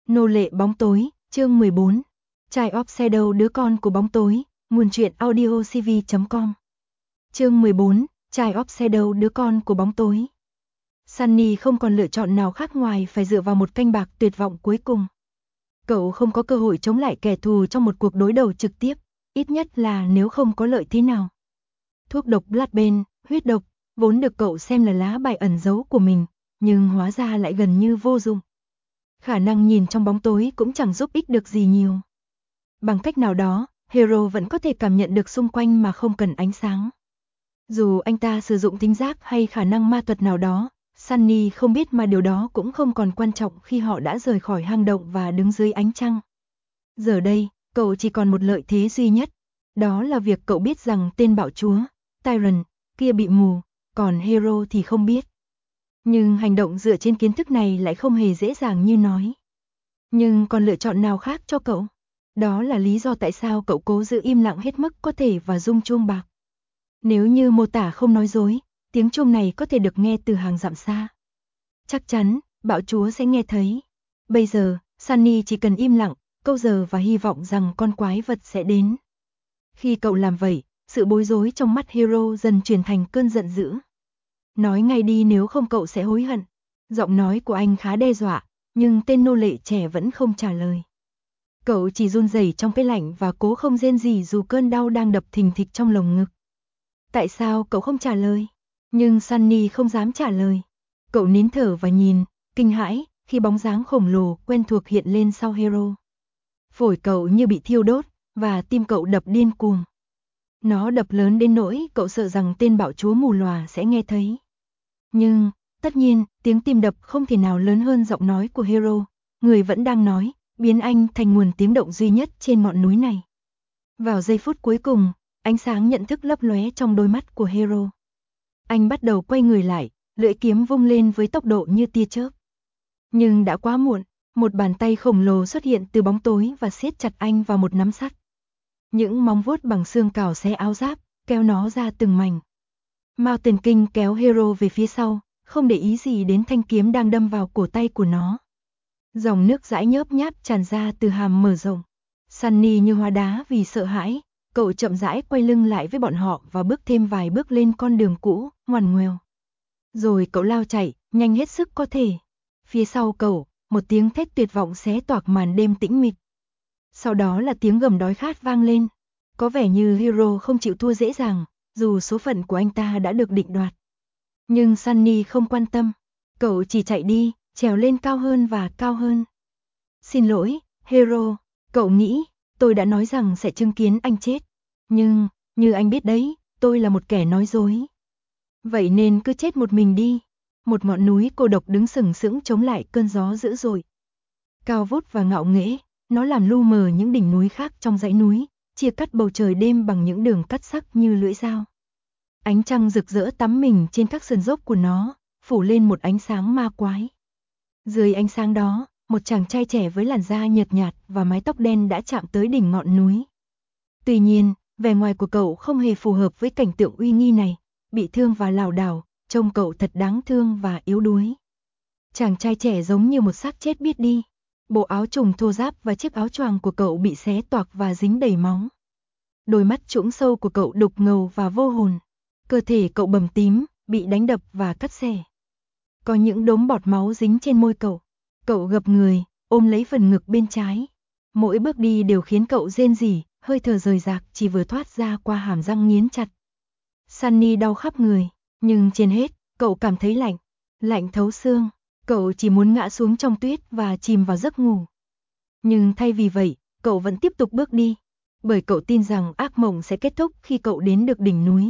Nô lệ bóng tối, chương 14. Child of Shadow, đứa con của bóng tối, nguồn truyện audiocv.com. Chương 14, Child of Shadow, đứa con của bóng tối. Sunny không còn lựa chọn nào khác ngoài phải dựa vào một canh bạc tuyệt vọng cuối cùng. Cậu không có cơ hội chống lại kẻ thù trong một cuộc đối đầu trực tiếp, ít nhất là nếu không có lợi thế nào. Thuốc độc Bloodbane, huyết độc, vốn được cậu xem là lá bài ẩn giấu của mình, nhưng hóa ra lại gần như vô dụng. Khả năng nhìn trong bóng tối cũng chẳng giúp ích được gì nhiều. Bằng cách nào đó, Hero vẫn có thể cảm nhận được xung quanh mà không cần ánh sáng. Dù anh ta sử dụng thính giác hay khả năng ma thuật nào đó, Sunny không biết, mà điều đó cũng không còn quan trọng khi họ đã rời khỏi hang động và đứng dưới ánh trăng. Giờ đây, cậu chỉ còn một lợi thế duy nhất, đó là việc cậu biết rằng tên bạo chúa, Tyrant, kia bị mù, còn Hero thì không biết. Nhưng hành động dựa trên kiến thức này lại không hề dễ dàng như nói. Nhưng còn lựa chọn nào khác cho cậu? Đó là lý do tại sao cậu cố giữ im lặng hết mức có thể và rung chuông bạc. Nếu như mô tả không nói dối, tiếng chuông này có thể được nghe từ hàng dặm xa. Chắc chắn, bạo chúa sẽ nghe thấy. Bây giờ, Sunny chỉ cần im lặng, câu giờ và hy vọng rằng con quái vật sẽ đến. Khi cậu làm vậy, sự bối rối trong mắt Hero dần chuyển thành cơn giận dữ. Nói ngay đi, nếu không cậu sẽ hối hận. Giọng nói của anh khá đe dọa, nhưng tên nô lệ trẻ vẫn không trả lời. Cậu chỉ run rẩy trong cái lạnh và cố không rên gì dù cơn đau đang đập thình thịch trong lồng ngực. Tại sao cậu không trả lời? Nhưng Sunny không dám trả lời. Cậu nín thở và nhìn, kinh hãi, khi bóng dáng khổng lồ quen thuộc hiện lên sau Hero. Phổi cậu như bị thiêu đốt, và tim cậu đập điên cuồng. Nó đập lớn đến nỗi cậu sợ rằng tên bạo chúa mù lòa sẽ nghe thấy. Nhưng, tất nhiên, tiếng tim đập không thể nào lớn hơn giọng nói của Hero, người vẫn đang nói, biến anh thành nguồn tiếng động duy nhất trên ngọn núi này. Vào giây phút cuối cùng, ánh sáng nhận thức lấp lóe trong đôi mắt của Hero. Anh bắt đầu quay người lại, lưỡi kiếm vung lên với tốc độ như tia chớp. Nhưng đã quá muộn, một bàn tay khổng lồ xuất hiện từ bóng tối và siết chặt anh vào một nắm sắt. Những móng vuốt bằng xương cào xé áo giáp, kéo nó ra từng mảnh. Mountain King kéo Hero về phía sau, không để ý gì đến thanh kiếm đang đâm vào cổ tay của nó. Dòng nước dãi nhớp nháp tràn ra từ hàm mở rộng. Sunny như hóa đá vì sợ hãi, cậu chậm rãi quay lưng lại với bọn họ và bước thêm vài bước lên con đường cũ, ngoằn ngoèo. Rồi cậu lao chạy, nhanh hết sức có thể. Phía sau cậu, một tiếng thét tuyệt vọng xé toạc màn đêm tĩnh mịch. Sau đó là tiếng gầm đói khát vang lên. Có vẻ như Hero không chịu thua dễ dàng, dù số phận của anh ta đã được định đoạt. Nhưng Sunny không quan tâm. Cậu chỉ chạy đi, trèo lên cao hơn và cao hơn. Xin lỗi, Hero, cậu nghĩ, tôi đã nói rằng sẽ chứng kiến anh chết. Nhưng, như anh biết đấy, tôi là một kẻ nói dối. Vậy nên cứ chết một mình đi. Một ngọn núi cô độc đứng sừng sững chống lại cơn gió dữ dội. Cao vút và ngạo nghễ, nó làm lu mờ những đỉnh núi khác trong dãy núi, chia cắt bầu trời đêm bằng những đường cắt sắc như lưỡi dao. Ánh trăng rực rỡ tắm mình trên các sườn dốc của nó, phủ lên một ánh sáng ma quái. Dưới ánh sáng đó, một chàng trai trẻ với làn da nhợt nhạt và mái tóc đen đã chạm tới đỉnh ngọn núi. Tuy nhiên, vẻ ngoài của cậu không hề phù hợp với cảnh tượng uy nghi này, bị thương và lảo đảo, trông cậu thật đáng thương và yếu đuối. Chàng trai trẻ giống như một xác chết biết đi. Bộ áo trùng thô ráp và chiếc áo choàng của cậu bị xé toạc và dính đầy máu. Đôi mắt trũng sâu của cậu đục ngầu và vô hồn. Cơ thể cậu bầm tím, bị đánh đập và cắt xẻ. Có những đốm bọt máu dính trên môi cậu. Cậu gập người, ôm lấy phần ngực bên trái. Mỗi bước đi đều khiến cậu rên rỉ, hơi thở rời rạc chỉ vừa thoát ra qua hàm răng nghiến chặt. Sunny đau khắp người, nhưng trên hết, cậu cảm thấy lạnh, lạnh thấu xương. Cậu chỉ muốn ngã xuống trong tuyết và chìm vào giấc ngủ. Nhưng thay vì vậy, cậu vẫn tiếp tục bước đi, bởi cậu tin rằng ác mộng sẽ kết thúc khi cậu đến được đỉnh núi.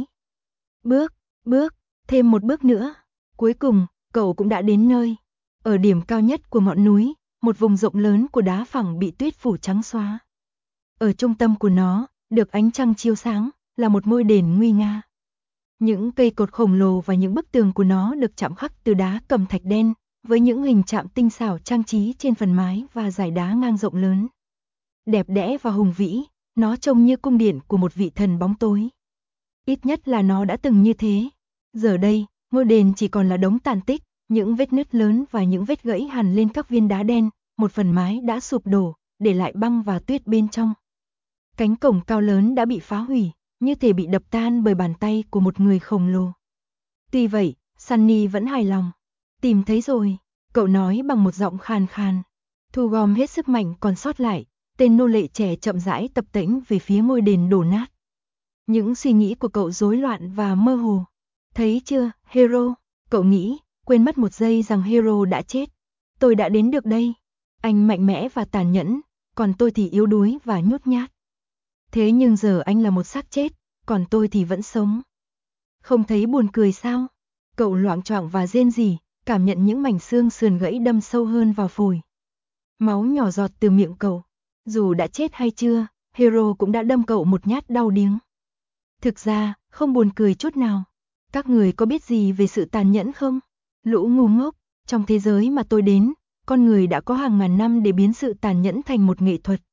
Bước, thêm một bước nữa. Cuối cùng, cậu cũng đã đến nơi. Ở điểm cao nhất của ngọn núi, một vùng rộng lớn của đá phẳng bị tuyết phủ trắng xóa. Ở trung tâm của nó, được ánh trăng chiếu sáng, là một ngôi đền nguy nga. Những cây cột khổng lồ và những bức tường của nó được chạm khắc từ đá cẩm thạch đen, với những hình chạm tinh xảo trang trí trên phần mái và dải đá ngang rộng lớn. Đẹp đẽ và hùng vĩ, nó trông như cung điện của một vị thần bóng tối. Ít nhất là nó đã từng như thế. Giờ đây, ngôi đền chỉ còn là đống tàn tích, những vết nứt lớn và những vết gãy hằn lên các viên đá đen, một phần mái đã sụp đổ, để lại băng và tuyết bên trong. Cánh cổng cao lớn đã bị phá hủy, như thể bị đập tan bởi bàn tay của một người khổng lồ. Tuy vậy, Sunny vẫn hài lòng. Tìm thấy rồi, cậu nói bằng một giọng khàn khàn. Thu gom hết sức mạnh còn sót lại, tên nô lệ trẻ chậm rãi tập tễnh về phía ngôi đền đổ nát. Những suy nghĩ của cậu rối loạn và mơ hồ. Thấy chưa, Hero, cậu nghĩ, quên mất một giây rằng Hero đã chết. Tôi đã đến được đây. Anh mạnh mẽ và tàn nhẫn, còn tôi thì yếu đuối và nhút nhát. Thế nhưng giờ anh là một xác chết, còn tôi thì vẫn sống. Không thấy buồn cười sao? Cậu loạng choạng và rên rỉ, cảm nhận những mảnh xương sườn gãy đâm sâu hơn vào phổi. Máu nhỏ giọt từ miệng cậu. Dù đã chết hay chưa, Hero cũng đã đâm cậu một nhát đau điếng. Thực ra, không buồn cười chút nào. Các người có biết gì về sự tàn nhẫn không? Lũ ngu ngốc, trong thế giới mà tôi đến, con người đã có hàng ngàn năm để biến sự tàn nhẫn thành một nghệ thuật.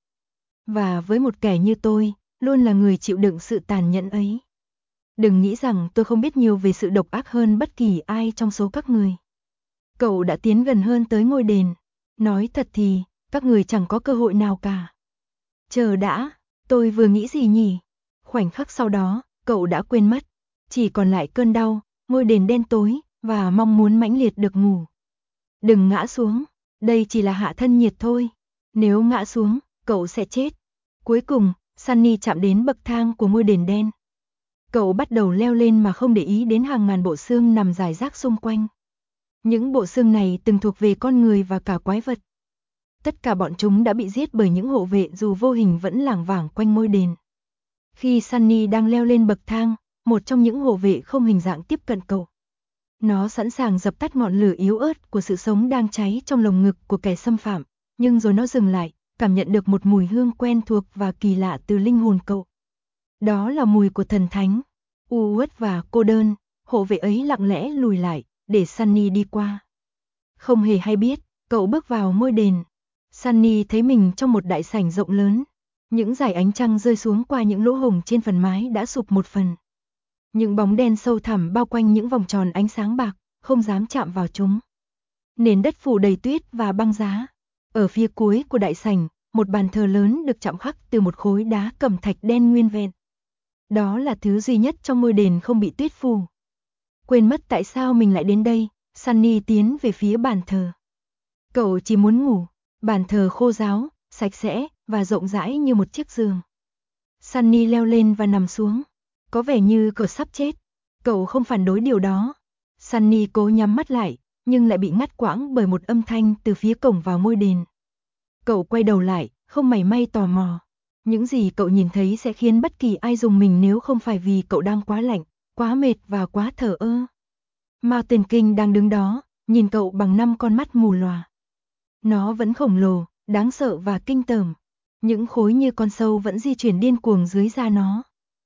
Và với một kẻ như tôi, luôn là người chịu đựng sự tàn nhẫn ấy. Đừng nghĩ rằng tôi không biết nhiều về sự độc ác hơn bất kỳ ai trong số các người. Cậu đã tiến gần hơn tới ngôi đền. Nói thật thì, các người chẳng có cơ hội nào cả. Chờ đã, tôi vừa nghĩ gì nhỉ? Khoảnh khắc sau đó, cậu đã quên mất. Chỉ còn lại cơn đau, ngôi đền đen tối, và mong muốn mãnh liệt được ngủ. Đừng ngã xuống, đây chỉ là hạ thân nhiệt thôi. Nếu ngã xuống, cậu sẽ chết. Cuối cùng, Sunny chạm đến bậc thang của ngôi đền đen. Cậu bắt đầu leo lên mà không để ý đến hàng ngàn bộ xương nằm rải rác xung quanh. Những bộ xương này từng thuộc về con người và cả quái vật. Tất cả bọn chúng đã bị giết bởi những hộ vệ dù vô hình vẫn lảng vảng quanh ngôi đền. Khi Sunny đang leo lên bậc thang, một trong những hộ vệ không hình dạng tiếp cận cậu. Nó sẵn sàng dập tắt ngọn lửa yếu ớt của sự sống đang cháy trong lồng ngực của kẻ xâm phạm, nhưng rồi nó dừng lại, cảm nhận được một mùi hương quen thuộc và kỳ lạ từ linh hồn cậu. Đó là mùi của thần thánh. U uất và cô đơn, hộ vệ ấy lặng lẽ lùi lại, để Sunny đi qua. Không hề hay biết, cậu bước vào ngôi đền. Sunny thấy mình trong một đại sảnh rộng lớn. Những dải ánh trăng rơi xuống qua những lỗ hổng trên phần mái đã sụp một phần. Những bóng đen sâu thẳm bao quanh những vòng tròn ánh sáng bạc, không dám chạm vào chúng. Nền đất phủ đầy tuyết và băng giá. Ở phía cuối của đại sảnh, một bàn thờ lớn được chạm khắc từ một khối đá cẩm thạch đen nguyên vẹn. Đó là thứ duy nhất trong ngôi đền không bị tuyết phủ. Quên mất tại sao mình lại đến đây, Sunny tiến về phía bàn thờ. Cậu chỉ muốn ngủ, bàn thờ khô ráo, sạch sẽ và rộng rãi như một chiếc giường. Sunny leo lên và nằm xuống. Có vẻ như cậu sắp chết. Cậu không phản đối điều đó. Sunny cố nhắm mắt lại, nhưng lại bị ngắt quãng bởi một âm thanh từ phía cổng vào ngôi đền. Cậu quay đầu lại, không mảy may tò mò. Những gì cậu nhìn thấy sẽ khiến bất kỳ ai rùng mình nếu không phải vì cậu đang quá lạnh, quá mệt và quá thờ ơ. Mountain King đang đứng đó, nhìn cậu bằng 5 con mắt mù lòa. Nó vẫn khổng lồ, đáng sợ và kinh tởm. Những khối như con sâu vẫn di chuyển điên cuồng dưới da nó.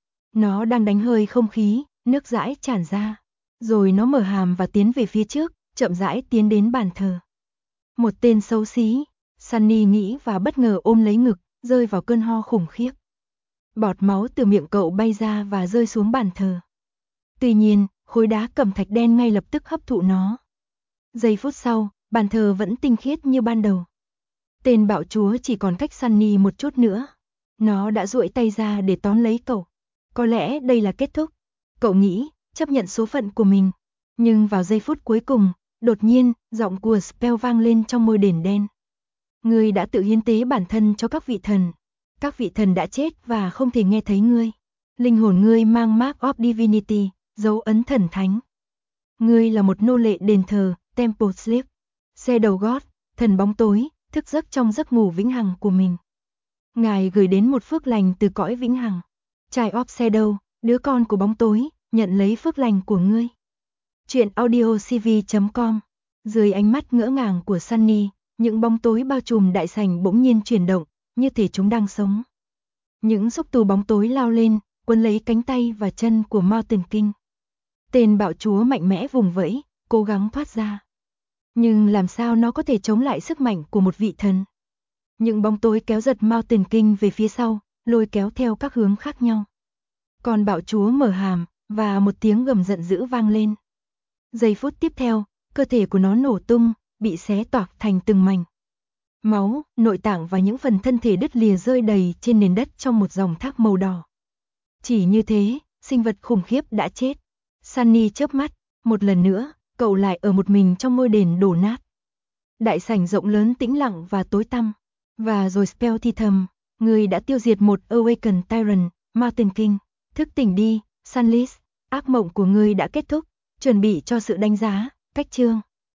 Nó đang đánh hơi không khí, nước dãi tràn ra. Rồi nó mở hàm và tiến về phía trước, chậm rãi tiến đến bàn thờ. Một tên xấu xí, Sunny nghĩ và bất ngờ ôm lấy ngực, rơi vào cơn ho khủng khiếp. Bọt máu từ miệng cậu bay ra và rơi xuống bàn thờ. Tuy nhiên, khối đá cẩm thạch đen ngay lập tức hấp thụ nó. Giây phút sau, bàn thờ vẫn tinh khiết như ban đầu. Tên bạo chúa chỉ còn cách Sunny một chút nữa. Nó đã duỗi tay ra để tóm lấy cậu. Có lẽ đây là kết thúc. Cậu nghĩ, chấp nhận số phận của mình. Nhưng vào giây phút cuối cùng, đột nhiên, giọng của Spell vang lên trong ngôi đền đen. Ngươi đã tự hiến tế bản thân cho các vị thần. Các vị thần đã chết và không thể nghe thấy ngươi. Linh hồn ngươi mang Mark of Divinity, dấu ấn thần thánh. Ngươi là một nô lệ đền thờ, Temple Sleep. Shadow God, thần bóng tối, thức giấc trong giấc ngủ vĩnh hằng của mình. Ngài gửi đến một phước lành từ cõi vĩnh hằng. Child of Shadow, đứa con của bóng tối, nhận lấy phước lành của ngươi. Chuyện audiocv.com. Dưới ánh mắt ngỡ ngàng của Sunny, những bóng tối bao trùm đại sảnh bỗng nhiên chuyển động, như thể chúng đang sống. Những xúc tu bóng tối lao lên, quấn lấy cánh tay và chân của Mountain King. Tên bạo chúa mạnh mẽ vùng vẫy, cố gắng thoát ra. Nhưng làm sao nó có thể chống lại sức mạnh của một vị thần? Những bóng tối kéo giật Mountain King về phía sau, lôi kéo theo các hướng khác nhau. Còn bạo chúa mở hàm, và một tiếng gầm giận dữ vang lên. Giây phút tiếp theo, cơ thể của nó nổ tung, bị xé toạc thành từng mảnh. Máu, nội tạng và những phần thân thể đứt lìa rơi đầy trên nền đất trong một dòng thác màu đỏ. Chỉ như thế, sinh vật khủng khiếp đã chết. Sunny chớp mắt, một lần nữa, cậu lại ở một mình trong ngôi đền đổ nát. Đại sảnh rộng lớn tĩnh lặng và tối tăm. Và rồi Spell thì thầm, người đã tiêu diệt một Awakened Tyrant, Mountain King. Thức tỉnh đi, Sunless, ác mộng của ngươi đã kết thúc, chuẩn bị cho sự đánh giá, cách chương.